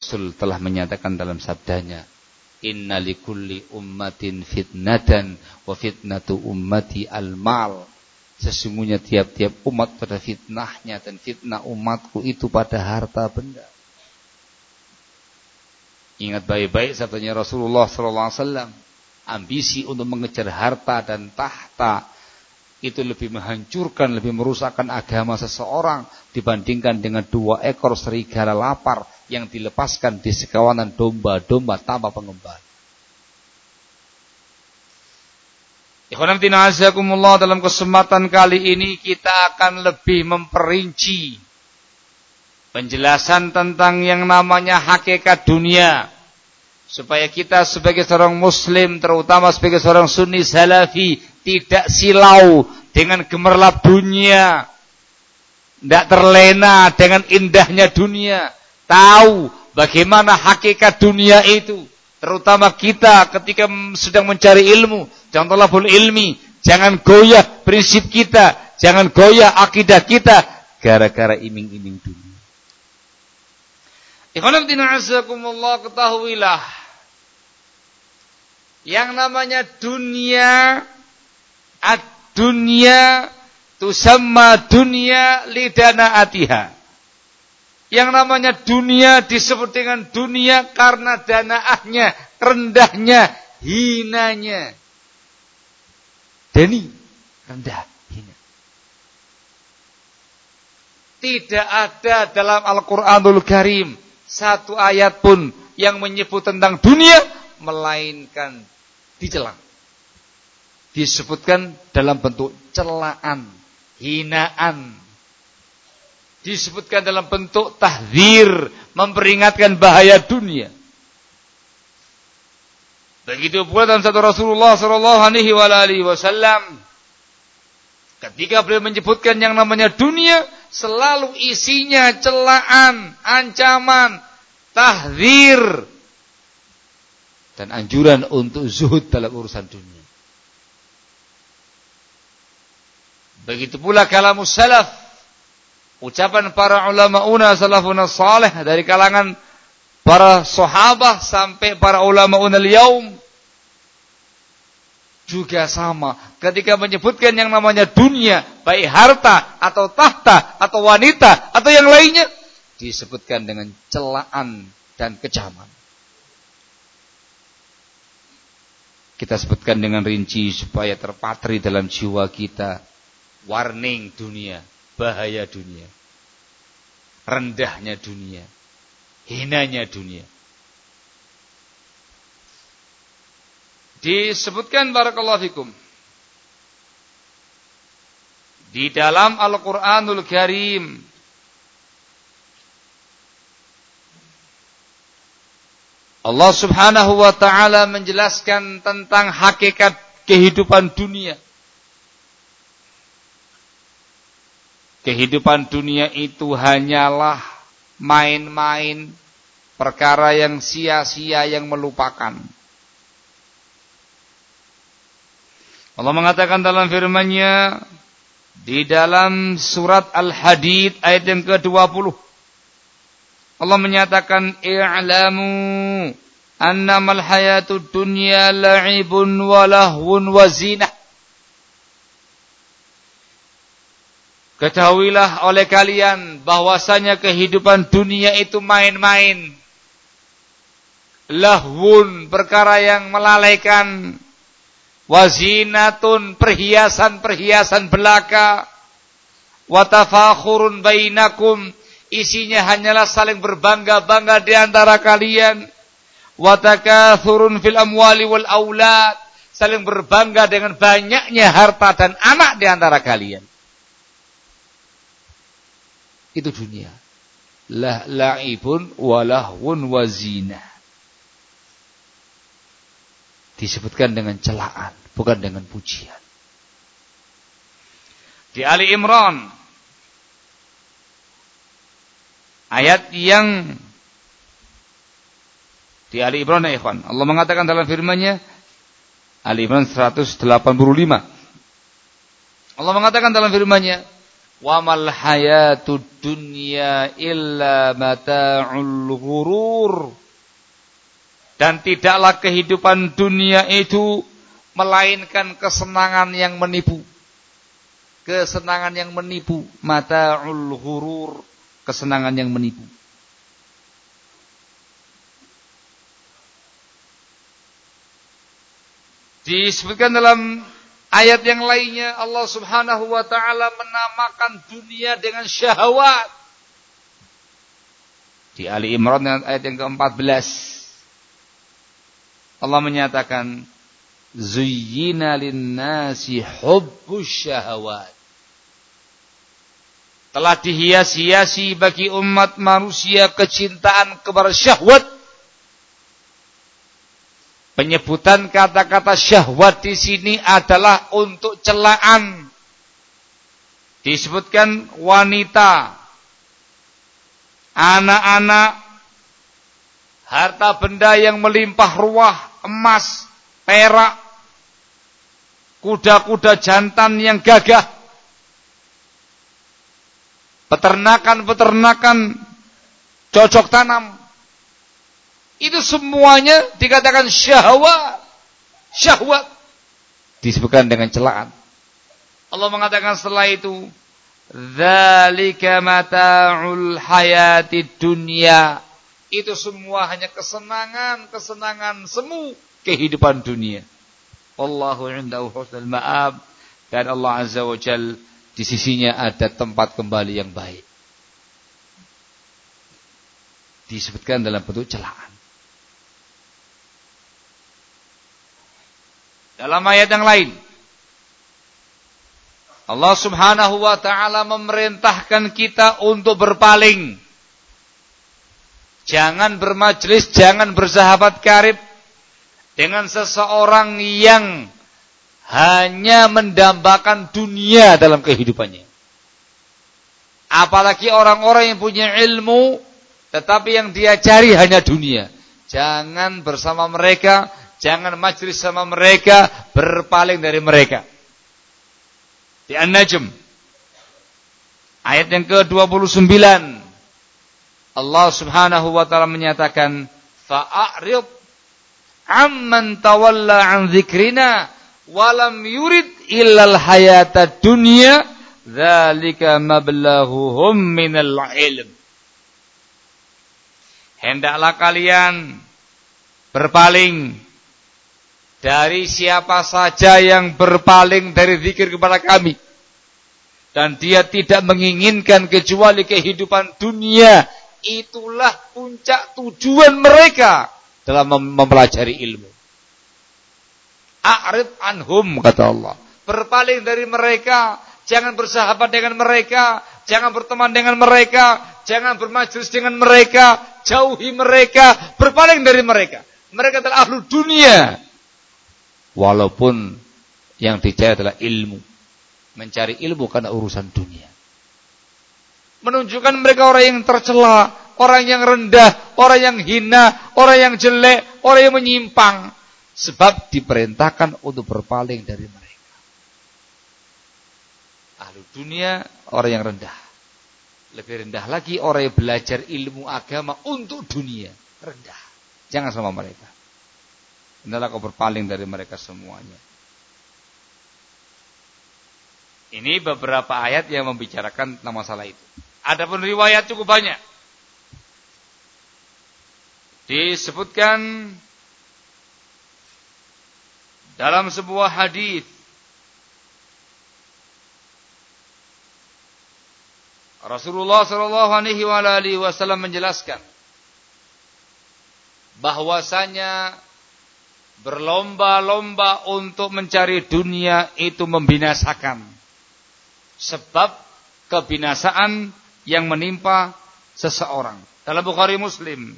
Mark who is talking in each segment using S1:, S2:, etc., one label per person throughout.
S1: Rasul telah menyatakan dalam sabdanya, inna likulli ummatin fitnatan wa fitnatu ummati al-mal. Sesungguhnya tiap-tiap umat pada fitnahnya, dan fitnah umatku itu pada harta benda. Ingat baik-baik sabdanya Rasulullah SAW, ambisi untuk mengejar harta dan tahta itu lebih menghancurkan, lebih merusakkan agama seseorang dibandingkan dengan 2 ekor serigala lapar yang dilepaskan di sekawanan domba-domba tanpa pengembala. Ikhwan fillah azakumullah, dalam kesempatan kali ini kita akan lebih memperinci penjelasan tentang yang namanya hakikat dunia, supaya kita sebagai seorang muslim, terutama sebagai seorang sunni salafi, tidak silau dengan gemerlap dunia, tidak terlena dengan indahnya dunia, tahu bagaimana hakikat dunia itu. Terutama kita ketika sedang mencari ilmu, jangan tolabul ilmi, jangan goyah prinsip kita, jangan goyah akidah kita gara-gara iming-iming dunia. Ikhwan fillah azakumullah, ketahuilah yang namanya dunia, ad-dunya tusamma dunya lidanaatiha. Yang namanya dunia disebut dengan dunia karena danaahnya, rendahnya, hinanya. Dani, rendah, hina. Tidak ada dalam Al-Quranul Karim satu ayat pun yang menyebut tentang dunia, melainkan dicela. Disebutkan dalam bentuk celaan, hinaan. Disebutkan dalam bentuk tahdzir, memperingatkan bahaya dunia. Begitu pula dalam satu Rasulullah sallallahu alaihi wasallam, ketika beliau menyebutkan yang namanya dunia, selalu isinya celaan, ancaman, tahdzir, dan anjuran untuk zuhud dalam urusan dunia. Begitu pula kalamus salaf, ucapan para ulama'una salafuna salih, dari kalangan para sahabat sampai para ulama'una al-yaum, juga sama. Ketika menyebutkan yang namanya dunia, baik harta atau tahta atau wanita atau yang lainnya, disebutkan dengan celaan dan kecaman. Kita sebutkan dengan rinci supaya terpatri dalam jiwa kita. Warning dunia, bahaya dunia, rendahnya dunia, hinanya dunia. Disebutkan barakallahu fikum di dalam Al-Quranul Karim, Allah subhanahu wa ta'ala menjelaskan tentang hakikat kehidupan dunia. Kehidupan dunia itu hanyalah main-main, perkara yang sia-sia, yang melupakan. Allah mengatakan dalam firman-Nya di dalam surat Al-Hadid ayat yang ke-20. Allah menyatakan, i'lamu annamal hayatud dunya la'ibun wa lahwun wa zinah. Ketahuilah oleh kalian bahwasanya kehidupan dunia itu main-main, lahwun, perkara yang melalaikan, wazinatun, perhiasan-perhiasan belaka, watafakhurun bainakum, isinya hanyalah saling berbangga-bangga di antara kalian, watakathurun fil amwali wal aulad, saling berbangga dengan banyaknya harta dan anak di antara kalian. Itu dunia. La'ibun wa lahwun wa zinah. Disebutkan dengan celaan, bukan dengan pujian. Di Ali Imran, ayat yang di Ali Imran, ya ikhwan, Allah mengatakan dalam firman-Nya, Ali Imran 185. Allah mengatakan dalam firman-Nya, Wa mal hayatud dunya illa mata'ul ghurur. Dan tidaklah kehidupan dunia itu melainkan kesenangan yang menipu. Kesenangan yang menipu, mata'ul ghurur, kesenangan yang menipu. Disebutkan dalam ayat yang lainnya, Allah Subhanahu wa taala menamakan dunia dengan syahwat. Di Ali Imran ayat yang ke-14, Allah menyatakan, zuyyina lin-nasi hubbus syahawat. Telah dihias-hiasi bagi umat manusia kecintaan kepada syahwat. Penyebutan kata-kata syahwat di sini adalah untuk celaan. Disebutkan wanita, anak-anak, harta benda yang melimpah ruah, emas, perak, kuda-kuda jantan yang gagah, peternakan-peternakan cocok tanam. Itu semuanya dikatakan syahwat. Syahwat disebutkan dengan celaan. Allah mengatakan setelah itu, dzalika mata'ul hayatid dunya. Itu semua hanya kesenangan semu kehidupan dunia. Wallahu 'indahu husnul ma'ab. Dan Allah Azza wa Jalla di sisinya ada tempat kembali yang baik. Disebutkan dalam bentuk celaan. Dalam ayat yang lain, Allah Subhanahu wa taala memerintahkan kita untuk berpaling. Jangan bermajlis, jangan bersahabat karib dengan seseorang yang hanya mendambakan dunia dalam kehidupannya. Apalagi orang-orang yang punya ilmu, tetapi yang dia cari hanya dunia. Jangan bersama mereka, jangan majlis sama mereka, berpaling dari mereka. Di An-Najm ayat yang ke-29, Allah Subhanahu wa taala menyatakan, fa'arid amman tawalla an dzikrina wa lam yurid illal hayatad dunya dzalika mablaghuhum minal ilm. Hendaklah kalian berpaling dari siapa saja yang berpaling dari zikir kepada kami, dan dia tidak menginginkan kecuali kehidupan dunia. Itulah puncak tujuan mereka dalam mempelajari ilmu. A'rid anhum, kata Allah. Berpaling dari mereka, jangan bersahabat dengan mereka, jangan berteman dengan mereka, jangan bermajlis dengan mereka, jauhi mereka, berpaling dari mereka. Mereka adalah ahlu dunia. Walaupun yang dicari adalah ilmu. Mencari ilmu karena urusan dunia. Menunjukkan mereka orang yang tercela, orang yang rendah, orang yang hina, orang yang jelek, orang yang menyimpang. Sebab diperintahkan untuk berpaling dari mereka. Ahlu dunia, orang yang rendah. Lebih rendah lagi orang yang belajar ilmu agama untuk dunia. Rendah. Jangan sama mereka. Hendaklah kau berpaling dari mereka semuanya. Ini beberapa ayat yang membicarakan tentang masalah itu. Adapun riwayat cukup banyak. Disebutkan dalam sebuah hadis, Rasulullah sallallahu alaihi wasallam menjelaskan bahwasanya berlomba-lomba untuk mencari dunia itu membinasakan. Sebab kebinasaan yang menimpa seseorang. Dalam Bukhari Muslim,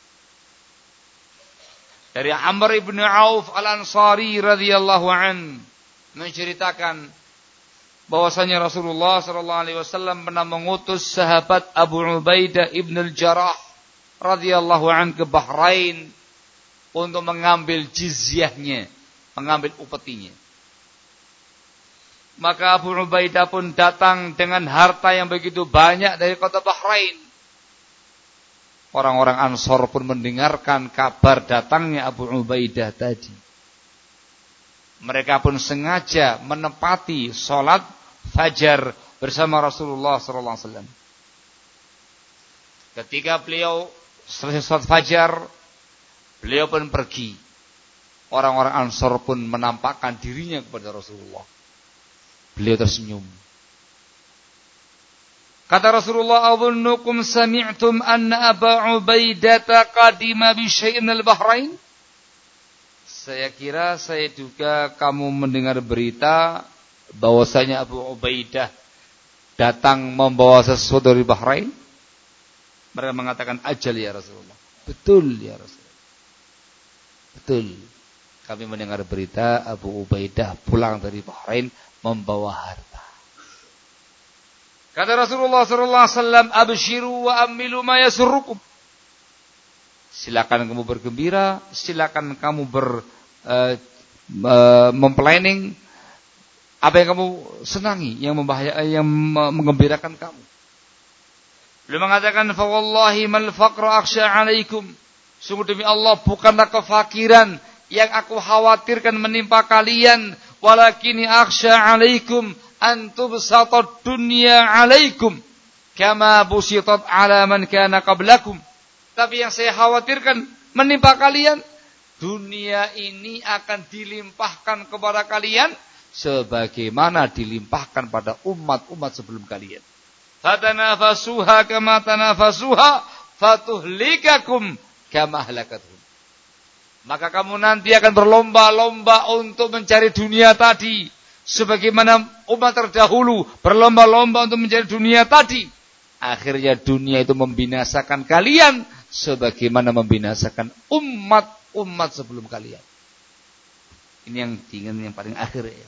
S1: dari Amr ibn Auf al-Ansari radhiyallahu an, menceritakan bahwasanya Rasulullah sallallahu alaihi wasallam pernah mengutus sahabat Abu Ubaidah ibn al-Jarrah radhiyallahu an ke Bahrain untuk mengambil jizyahnya, mengambil upetinya. Maka Abu Ubaidah pun datang dengan harta yang begitu banyak dari kota Bahrain. Orang-orang Ansor pun mendengarkan kabar datangnya Abu Ubaidah tadi. Mereka pun sengaja menepati sholat fajar bersama Rasulullah SAW. Ketika beliau selesai sholat fajar, beliau pun pergi. Orang-orang Ansor pun menampakkan dirinya kepada Rasulullah. Beliau tersenyum. Kata Rasulullah, "Adhunnukum sami'tum anna Aba Ubaidah qadima bi syai'in al-Bahrain?" Saya kira, saya duga kamu mendengar berita bahwasanya Abu Ubaidah datang membawa sesuatu dari Bahrain. Mereka mengatakan, "Ajal ya Rasulullah." Betul ya Rasulullah. Betul. Kami mendengar berita Abu Ubaidah pulang dari Bahrain membawa harta. Kata Rasulullah sallallahu alaihi wasallam, "Abshiru wa amilu ma yasurrukum." Silakan kamu bergembira, silakan kamu memplanning apa yang kamu senangi, yang menggembirakan kamu. Beliau mengatakan, "Fa wallahi mal faqru akhsha 'alaikum." Sungguh demi Allah, bukanlah kefakiran yang aku khawatirkan menimpa kalian, walakini akhsha 'alaikum an tubsatad dunya 'alaikum kama busitat 'ala man kana qablakum. Tapi yang saya khawatirkan menimpa kalian, dunia ini akan dilimpahkan kepada kalian sebagaimana dilimpahkan pada umat-umat sebelum kalian. Fatanafasuha kama tanafasuha fatuhlikakum kama halakatuhum. Maka kamu nanti akan berlomba-lomba untuk mencari dunia tadi, sebagaimana umat terdahulu berlomba-lomba untuk mencari dunia tadi. Akhirnya dunia itu membinasakan kalian sebagaimana membinasakan umat-umat sebelum kalian. Ini yang diingat yang paling akhir ya.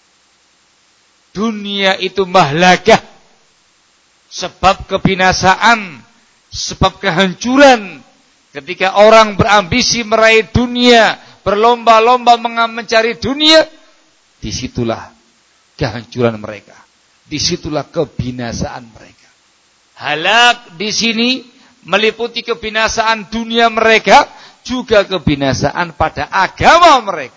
S1: Dunia itu mahlakah, sebab kebinasaan, sebab kehancuran. Ketika orang berambisi meraih dunia, berlomba-lomba mencari dunia, disitulah kehancuran mereka, disitulah kebinasaan mereka. Halak di sini meliputi kebinasaan dunia mereka, juga kebinasaan pada agama mereka.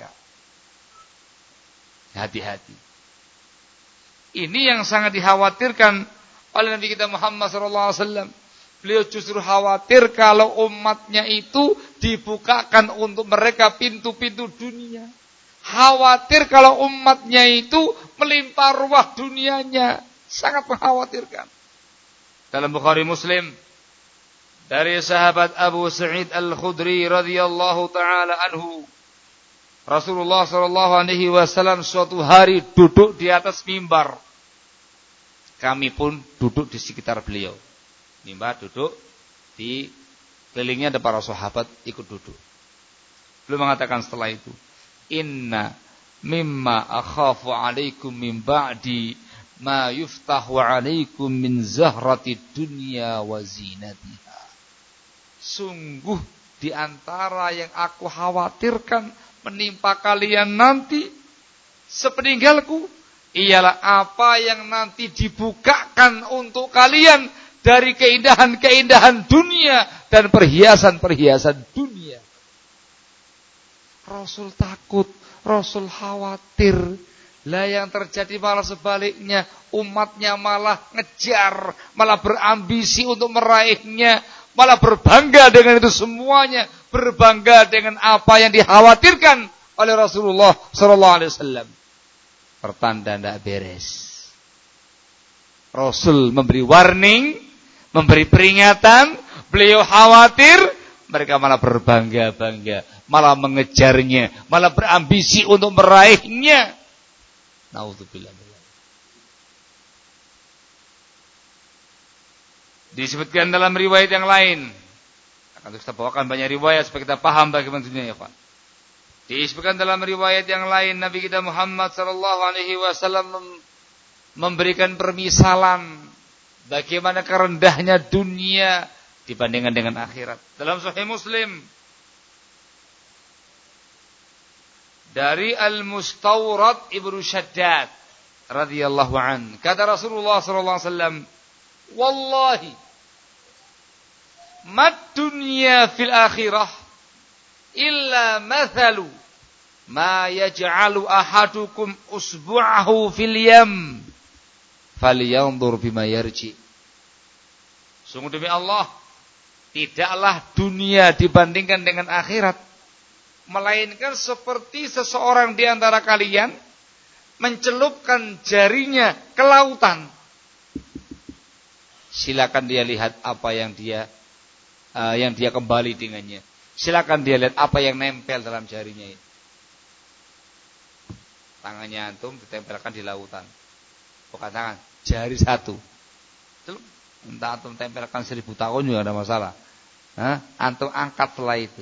S1: Hati-hati. Ini yang sangat dikhawatirkan oleh Nabi kita Muhammad SAW. Beliau justru khawatir kalau umatnya itu dibukakan untuk mereka pintu-pintu dunia. Khawatir kalau umatnya itu melimpah ruah dunianya. Sangat mengkhawatirkan. Dalam Bukhari Muslim, dari sahabat Abu Sa'id Al-Khudri radhiyallahu taala anhu, Rasulullah sallallahu alaihi wasallam suatu hari duduk di atas mimbar. Kami pun duduk di sekitar beliau. Mimbar duduk, di kelilingnya ada para sahabat ikut duduk. Beliau mengatakan setelah itu, "Inna mimma akhafu alaikum min ba'di ma yuftahu alaikum min zahrati dunya wa zinatiha." Sungguh di antara yang aku khawatirkan menimpa kalian nanti sepeninggalku ialah apa yang nanti dibukakan untuk kalian dari keindahan-keindahan dunia dan perhiasan-perhiasan dunia. Rasul takut, Rasul khawatir. Lah yang terjadi malah sebaliknya, umatnya malah ngejar, malah berambisi untuk meraihnya, malah berbangga dengan itu semuanya, berbangga dengan apa yang dikhawatirkan oleh Rasulullah SAW. Pertanda tidak beres. Rasul memberi warning, memberi peringatan, beliau khawatir, mereka malah berbangga-bangga, malah mengejarnya, malah berambisi untuk meraihnya. Nauzubillah. Disebutkan dalam riwayat yang lain, akan kita bawakan banyak riwayat supaya kita paham bagaimana dunia ya Pak. Disebutkan dalam riwayat yang lain, Nabi kita Muhammad sallallahu alaihi wasallam memberikan permisalan bagaimana kerendahnya dunia dibandingkan dengan akhirat. Dalam Sahih Muslim dari Al-Mustawrad Ibnu Shaddad, radhiyallahu an, kata Rasulullah sallallahu alaihi wasallam, wallahi mad dunya fil akhirah illa mathalu ma yaj'alu ahadukum usbu'ahu fil yam falyanzur bima yarji. Sungguh demi Allah, tidaklah dunia dibandingkan dengan akhirat, melainkan seperti seseorang di antara kalian mencelupkan jarinya ke lautan. Silakan dia lihat apa yang dia kembali dengannya. Silakan dia lihat apa yang nempel dalam jarinya itu. Tangannya antum ditempelkan di lautan. Bukan tangan, jari satu. Entah antum tempelkan 1000 tahun juga ada masalah. Antum angkat setelah itu.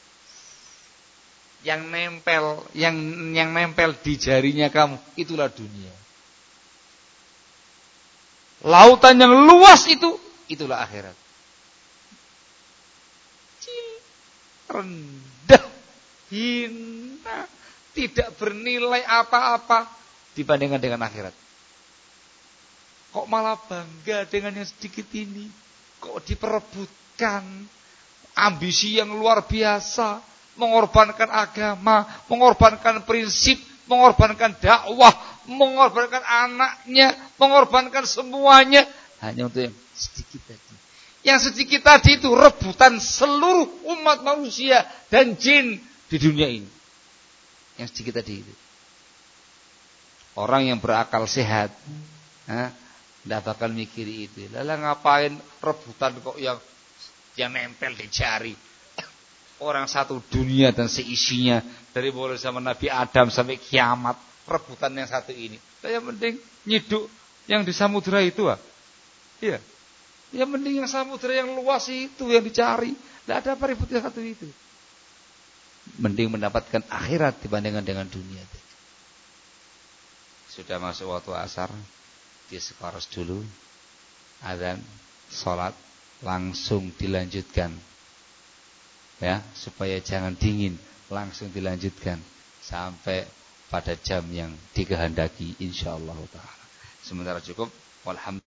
S1: Yang nempel di jarinya kamu, itulah dunia. Lautan yang luas itu, itulah akhirat. Kecil, rendah, hina, tidak bernilai apa-apa dibandingkan dengan akhirat. Kok malah bangga dengan yang sedikit ini? Kok diperebutkan? Ambisi yang luar biasa, mengorbankan agama, mengorbankan prinsip, mengorbankan dakwah, mengorbankan anaknya, mengorbankan semuanya hanya untuk yang sedikit tadi. Yang sedikit tadi itu rebutan seluruh umat manusia dan jin di dunia ini. Yang sedikit tadi itu. Orang yang berakal sehat, tidak bakal mikir itu. Lalu ngapain rebutan kok yang nempel di jari? Orang satu dunia dan seisinya, dari mulai zaman Nabi Adam sampai kiamat, rebutan yang satu ini. Yang penting nyiduk yang di samudera itu. Iya. Yang penting yang samudera yang luas itu yang dicari. Tidak ada apa ributnya satu itu. Mending mendapatkan akhirat dibandingkan dengan dunia. Sudah masuk waktu asar, disekoros dulu, azan, sholat, langsung dilanjutkan. Ya, supaya jangan dingin, langsung dilanjutkan sampai pada jam yang dikehendaki insyaallah taala. Sementara cukup, walhamdulillah.